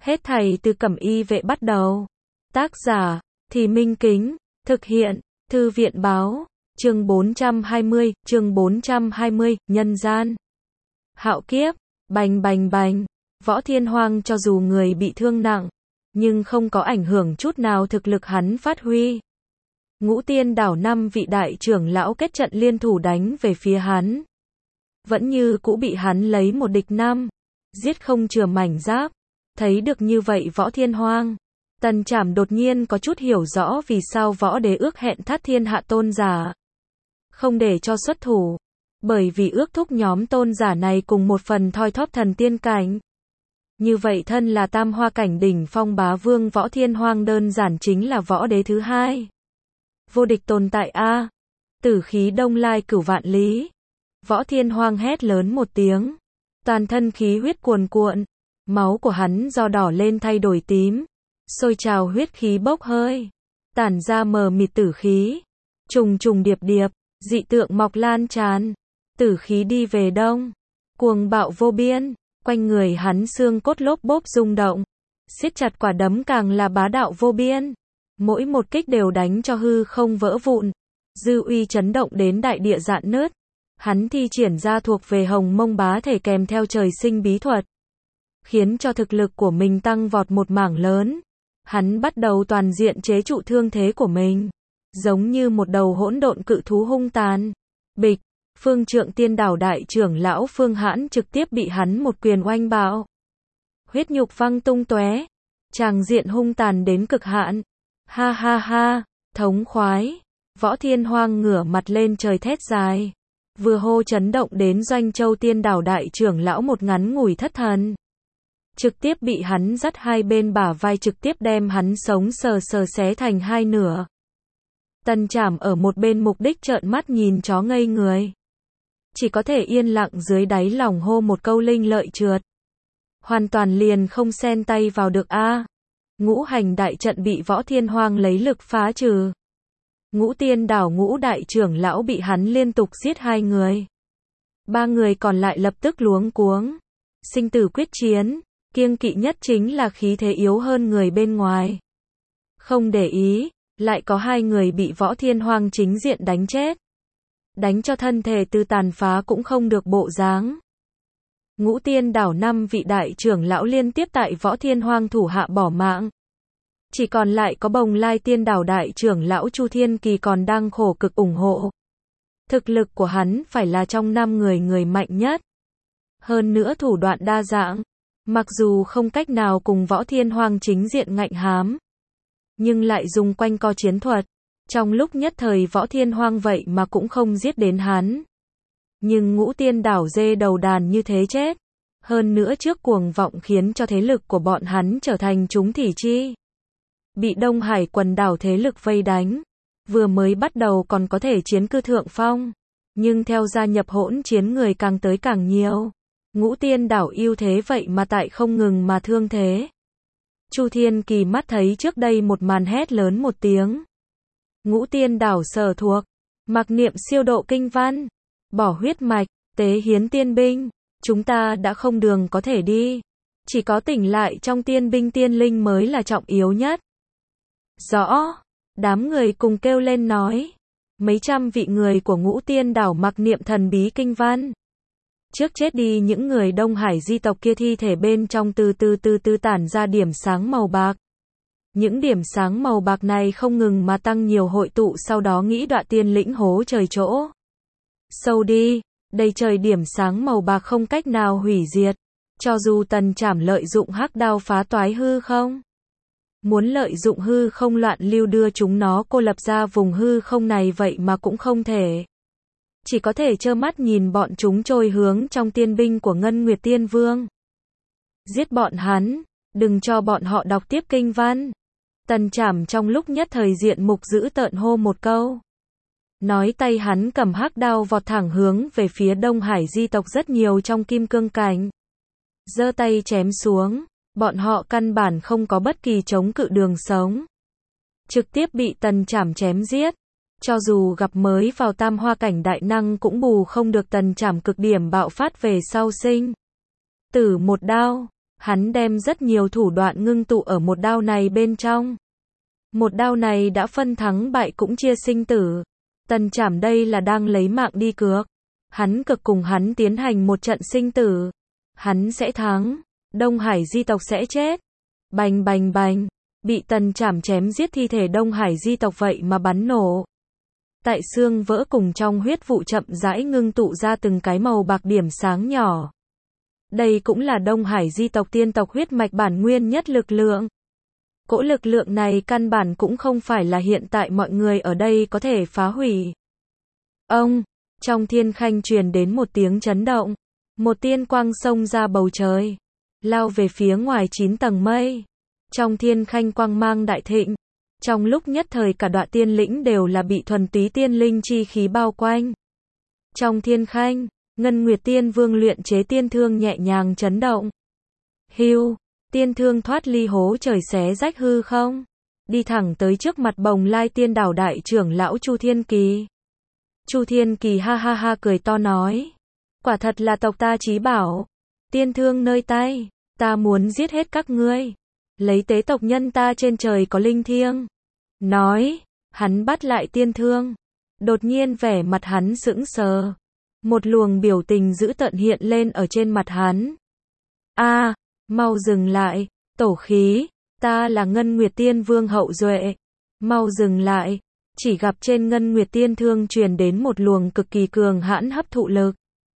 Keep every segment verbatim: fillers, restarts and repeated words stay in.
Hết thảy từ Cẩm Y vệ bắt đầu. Tác giả, Thì Minh Kính, thực hiện, Thư viện báo, chương bốn trăm hai mươi, chương bốn trăm hai mươi, nhân gian. Hạo kiếp, bành bành bành, Võ Thiên Hoang cho dù người bị thương nặng, nhưng không có ảnh hưởng chút nào thực lực hắn phát huy. Ngũ Tiên đảo năm vị đại trưởng lão kết trận liên thủ đánh về phía hắn. Vẫn như cũ bị hắn lấy một địch năm, giết không chừa mảnh giáp. Thấy được như vậy Võ Thiên Hoang, Tần Trảm đột nhiên có chút hiểu rõ vì sao Võ Đế ước hẹn Thát Thiên Hạ tôn giả không để cho xuất thủ, bởi vì ước thúc nhóm tôn giả này cùng một phần thoi thóp thần tiên cảnh. Như vậy thân là tam hoa cảnh đỉnh phong bá vương Võ Thiên Hoang đơn giản chính là Võ Đế thứ hai. Vô địch tồn tại a. Tử khí đông lai cửu vạn lý. Võ Thiên Hoang hét lớn một tiếng, toàn thân khí huyết cuồn cuộn, máu của hắn do đỏ lên thay đổi tím, sôi trào huyết khí bốc hơi, tản ra mờ mịt tử khí, trùng trùng điệp điệp, dị tượng mọc lan tràn, tử khí đi về đông, cuồng bạo vô biên, quanh người hắn xương cốt lốp bốp rung động, siết chặt quả đấm càng là bá đạo vô biên, mỗi một kích đều đánh cho hư không vỡ vụn, dư uy chấn động đến đại địa rạn nứt. Hắn thi triển ra thuộc về Hồng Mông bá thể kèm theo trời sinh bí thuật, khiến cho thực lực của mình tăng vọt một mảng lớn. Hắn bắt đầu toàn diện chế trụ thương thế của mình, giống như một đầu hỗn độn cự thú hung tàn. Bịch, Phương Trượng Tiên đảo đại trưởng lão Phương Hãn trực tiếp bị hắn một quyền oanh bạo, huyết nhục văng tung tóe, tràng diện hung tàn đến cực hạn. Ha ha ha, thống khoái. Võ Thiên Hoang ngửa mặt lên trời thét dài, vừa hô chấn động đến Doanh Châu Tiên đảo đại trưởng lão một ngắn ngủi thất thần. Trực tiếp bị hắn dắt hai bên bả vai, trực tiếp đem hắn sống sờ sờ xé thành hai nửa. Tần Trảm ở một bên mục đích trợn mắt nhìn chó ngây người, chỉ có thể yên lặng dưới đáy lòng hô một câu linh lợi trượt. Hoàn toàn liền không xen tay vào được a. Ngũ hành đại trận bị Võ Thiên Hoang lấy lực phá trừ. Ngũ Tiên đảo ngũ đại trưởng lão bị hắn liên tục giết hai người. Ba người còn lại lập tức luống cuống. Sinh tử quyết chiến, kiêng kỵ nhất chính là khí thế yếu hơn người bên ngoài. Không để ý, lại có hai người bị Võ Thiên Hoang chính diện đánh chết. Đánh cho thân thể từ tàn phá cũng không được bộ dáng. Ngũ Tiên đảo năm vị đại trưởng lão liên tiếp tại Võ Thiên Hoang thủ hạ bỏ mạng. Chỉ còn lại có Bồng Lai Tiên đảo đại trưởng lão Chu Thiên Kỳ còn đang khổ cực ủng hộ. Thực lực của hắn phải là trong năm người người mạnh nhất. Hơn nữa thủ đoạn đa dạng. Mặc dù không cách nào cùng Võ Thiên Hoang chính diện ngạnh hám, nhưng lại dùng quanh co chiến thuật. Trong lúc nhất thời Võ Thiên Hoang vậy mà cũng không giết đến hắn. Nhưng Ngũ Tiên đảo dê đầu đàn như thế chết. Hơn nữa trước cuồng vọng khiến cho thế lực của bọn hắn trở thành chúng thỉ chi. Bị Đông Hải quần đảo thế lực vây đánh. Vừa mới bắt đầu còn có thể chiến cư thượng phong. Nhưng theo gia nhập hỗn chiến người càng tới càng nhiều. Ngũ Tiên đảo ưu thế vậy mà tại không ngừng mà thương thế. Chu Thiên Kỳ mắt thấy trước đây một màn hét lớn một tiếng. Ngũ Tiên đảo sở thuộc, mặc niệm siêu độ kinh văn, bỏ huyết mạch, tế hiến tiên binh, chúng ta đã không đường có thể đi. Chỉ có tỉnh lại trong tiên binh tiên linh mới là trọng yếu nhất. Rõ, đám người cùng kêu lên nói. Mấy trăm vị người của Ngũ Tiên đảo mặc niệm thần bí kinh văn. Trước chết đi những người Đông Hải di tộc kia thi thể bên trong từ từ từ từ tản ra điểm sáng màu bạc. Những điểm sáng màu bạc này không ngừng mà tăng nhiều hội tụ, sau đó nghĩ đoạn tiên lĩnh hố trời chỗ. Sâu đi, đầy trời điểm sáng màu bạc không cách nào hủy diệt. Cho dù Tần Trảm lợi dụng hắc đao phá toái hư không. Muốn lợi dụng hư không loạn lưu đưa chúng nó cô lập ra vùng hư không này vậy mà cũng không thể. Chỉ có thể trơ mắt nhìn bọn chúng trôi hướng trong tiên binh của Ngân Nguyệt Tiên Vương. Giết bọn hắn, đừng cho bọn họ đọc tiếp kinh văn. Tần Trảm trong lúc nhất thời diện mục dữ tợn hô một câu. Nói tay hắn cầm hắc đao vọt thẳng hướng về phía Đông Hải di tộc rất nhiều trong kim cương cảnh. Giơ tay chém xuống, bọn họ căn bản không có bất kỳ chống cự đường sống. Trực tiếp bị Tần Trảm chém giết. Cho dù gặp mới vào tam hoa cảnh đại năng cũng bù không được Tần Trảm cực điểm bạo phát về sau sinh tử một đao. Hắn đem rất nhiều thủ đoạn ngưng tụ ở một đao này bên trong. Một đao này đã phân thắng bại cũng chia sinh tử. Tần Trảm đây là đang lấy mạng đi cược. Hắn cực cùng hắn tiến hành một trận sinh tử. Hắn sẽ thắng. Đông Hải di tộc sẽ chết. Bành bành bành. Bị Tần Trảm chém giết thi thể Đông Hải di tộc vậy mà bắn nổ. Tại xương vỡ cùng trong huyết vụ chậm rãi ngưng tụ ra từng cái màu bạc điểm sáng nhỏ. Đây cũng là Đông Hải di tộc tiên tộc huyết mạch bản nguyên nhất lực lượng. Cỗ lực lượng này căn bản cũng không phải là hiện tại mọi người ở đây có thể phá hủy. Ông, trong thiên khanh truyền đến một tiếng chấn động. Một tiên quang xông ra bầu trời. Lao về phía ngoài chín tầng mây. Trong thiên khanh quang mang đại thịnh. Trong lúc nhất thời cả đoạn tiên lĩnh đều là bị thuần túy tiên linh chi khí bao quanh. Trong thiên khanh, Ngân Nguyệt Tiên Vương luyện chế tiên thương nhẹ nhàng chấn động. Hưu, tiên thương thoát ly hố trời xé rách hư không, đi thẳng tới trước mặt Bồng Lai Tiên Đảo đại trưởng lão Chu Thiên Kỳ. Chu Thiên Kỳ ha ha ha cười to nói, quả thật là tộc ta chí bảo, tiên thương nơi tay, ta muốn giết hết các ngươi, lấy tế tộc nhân ta trên trời có linh thiêng. Nói, hắn bắt lại tiên thương, đột nhiên vẻ mặt hắn sững sờ. Một luồng biểu tình dữ tợn hiện lên ở trên mặt hắn. A, à, mau dừng lại, tổ khí, ta là Ngân Nguyệt Tiên Vương hậu duệ. Mau dừng lại, chỉ gặp trên Ngân Nguyệt Tiên thương truyền đến một luồng cực kỳ cường hãn hấp thụ lực.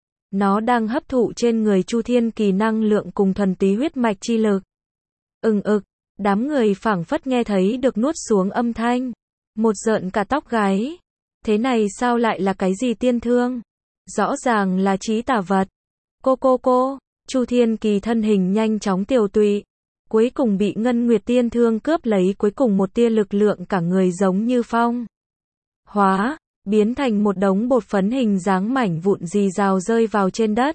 Nó đang hấp thụ trên người Chu Thiên Kỳ năng lượng cùng thuần túy huyết mạch chi lực. Ừng ực, đám người phảng phất nghe thấy được nuốt xuống âm thanh. Một rợn cả tóc gáy. Thế này sao lại là cái gì tiên thương? Rõ ràng là trí tà vật. Cô cô cô, Chu Thiên Kỳ thân hình nhanh chóng tiều tụy. Cuối cùng bị Ngân Nguyệt Tiên thương cướp lấy cuối cùng một tia lực lượng cả người giống như phong hóa, biến thành một đống bột phấn hình dáng mảnh vụn rì rào rơi vào trên đất.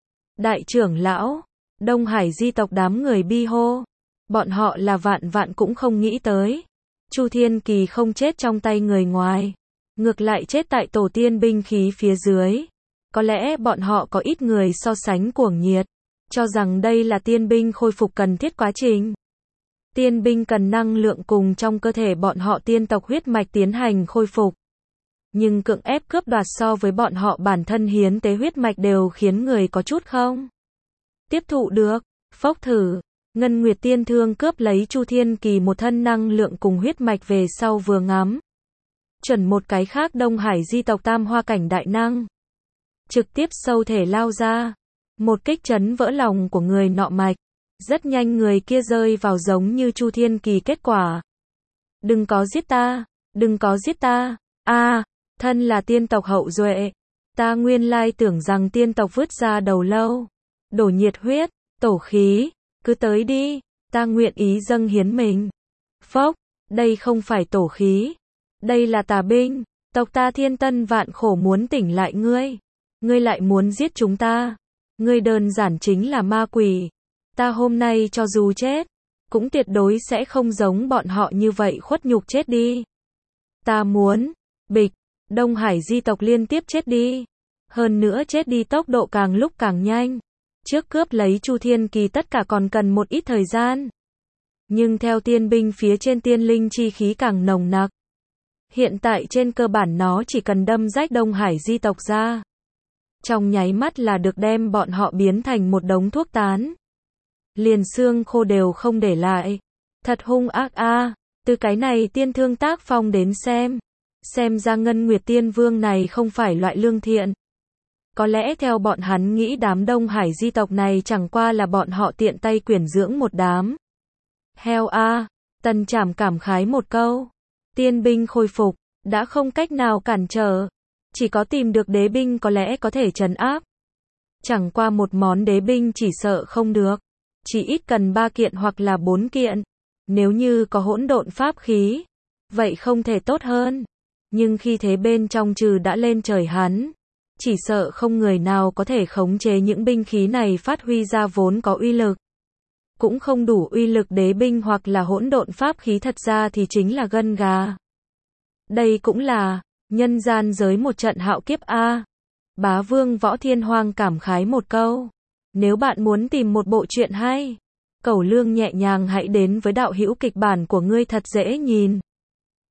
Đại trưởng lão, Đông Hải di tộc đám người bi hô. Bọn họ là vạn vạn cũng không nghĩ tới. Chu Thiên Kỳ không chết trong tay người ngoài. Ngược lại chết tại tổ tiên binh khí phía dưới. Có lẽ bọn họ có ít người so sánh cuồng nhiệt. Cho rằng đây là tiên binh khôi phục cần thiết quá trình. Tiên binh cần năng lượng cùng trong cơ thể bọn họ tiên tộc huyết mạch tiến hành khôi phục. Nhưng cưỡng ép cướp đoạt so với bọn họ bản thân hiến tế huyết mạch đều khiến người có chút không tiếp thụ được. Phốc thử, Ngân Nguyệt Tiên thương cướp lấy Chu Thiên Kỳ một thân năng lượng cùng huyết mạch về sau vừa ngắm. Chuẩn một cái khác Đông Hải di tộc tam hoa cảnh đại năng. Trực tiếp sâu thể lao ra. Một kích chấn vỡ lòng của người nọ mạch. Rất nhanh người kia rơi vào giống như Chu Thiên Kỳ kết quả. Đừng có giết ta, đừng có giết ta. A, à, thân là tiên tộc hậu duệ. Ta nguyên lai tưởng rằng tiên tộc vứt ra đầu lâu. Đổ nhiệt huyết, tổ khí, cứ tới đi, ta nguyện ý dâng hiến mình. Phốc, đây không phải tổ khí. Đây là tà binh, tộc ta thiên tân vạn khổ muốn tỉnh lại ngươi. Ngươi lại muốn giết chúng ta. Ngươi đơn giản chính là ma quỷ. Ta hôm nay cho dù chết, cũng tuyệt đối sẽ không giống bọn họ như vậy khuất nhục chết đi. Ta muốn, bịch, Đông Hải di tộc liên tiếp chết đi. Hơn nữa chết đi tốc độ càng lúc càng nhanh. Trước cướp lấy Chu Thiên Kỳ tất cả còn cần một ít thời gian. Nhưng theo tiên binh phía trên tiên linh chi khí càng nồng nặc. Hiện tại trên cơ bản nó chỉ cần đâm rách Đông Hải di tộc ra. Trong nháy mắt là được đem bọn họ biến thành một đống thuốc tán. Liền xương khô đều không để lại. Thật hung ác a. À. Từ cái này tiên thương tác phong đến xem. Xem ra Ngân Nguyệt Tiên Vương này không phải loại lương thiện. Có lẽ theo bọn hắn nghĩ đám Đông Hải di tộc này chẳng qua là bọn họ tiện tay quyển dưỡng một đám. Heo a. À. Tần Trảm cảm khái một câu. Tiên binh khôi phục, đã không cách nào cản trở. Chỉ có tìm được đế binh có lẽ có thể trấn áp. Chẳng qua một món đế binh chỉ sợ không được. Chỉ ít cần ba kiện hoặc là bốn kiện. Nếu như có hỗn độn pháp khí, vậy không thể tốt hơn. Nhưng khi thế bên trong trừ đã lên trời hắn, chỉ sợ không người nào có thể khống chế những binh khí này phát huy ra vốn có uy lực. Cũng không đủ uy lực đế binh hoặc là hỗn độn pháp khí thật ra thì chính là gân gà. Đây cũng là nhân gian giới một trận hạo kiếp a. Bá Vương Võ Thiên Hoang cảm khái một câu. Nếu bạn muốn tìm một bộ truyện hay Cẩu Lương nhẹ nhàng hãy đến với đạo hữu kịch bản của ngươi thật dễ nhìn.